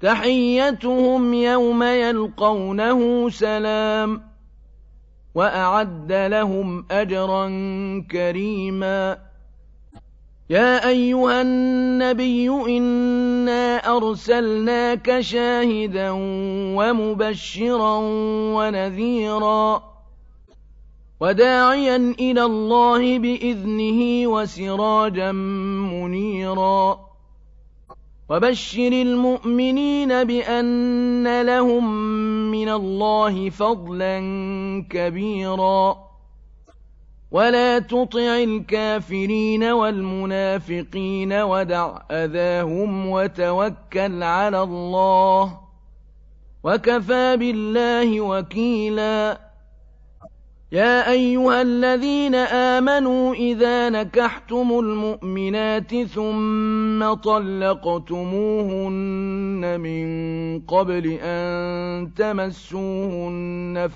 تحيتهم يوم يلقونه سلام وأعد لهم أجرا كريما يا أيها النبي إنا أرسلناك شاهدا ومبشرا ونذيرا وداعيا إلى الله بإذنه وسراجا منيرا وبشر المؤمنين بأن لهم من الله فضلا كبيرا ولا تطع الكافرين والمنافقين ودع أذاهم وتوكل على الله وكفى بالله وكيلا يا أيها الذين آمنوا إذا نكحتم المؤمنات ثم طلقتموهن من قبل أن تمسوهن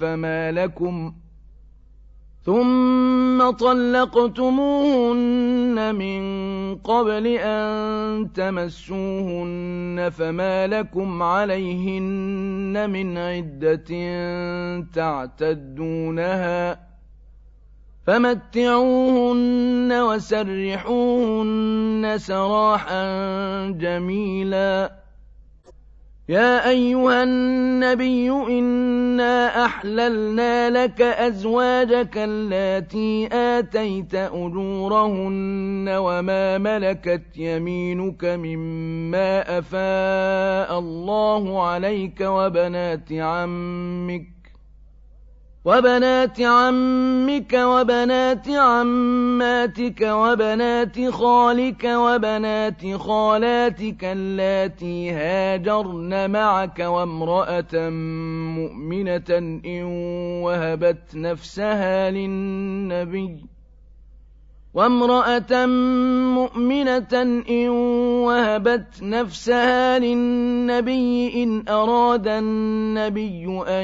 فما لكم عليهن من عدة تعتدونها فمتعوهن وسرحوهن سراحا جميلا يا أيها النبي إنا أحللنا لك أزواجك اللاتي آتيت أجورهن وما ملكت يمينك مما أفاء الله عليك وبنات عمك وبنات عماتك وبنات خالك وبنات خالاتك اللاتي هاجرن معك وامرأة مؤمنة إن وهبت نفسها للنبي إن أراد النبي أن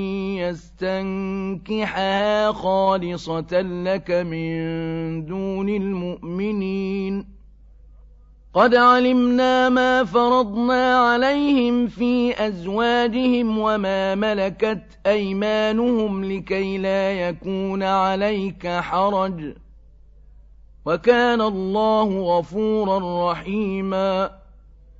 يستنكحها خالصة لك من دون المؤمنين قد علمنا ما فرضنا عليهم في أزواجهم وما ملكت أيمانهم لكي لا يكون عليك حرج وكان الله غفورا رحيما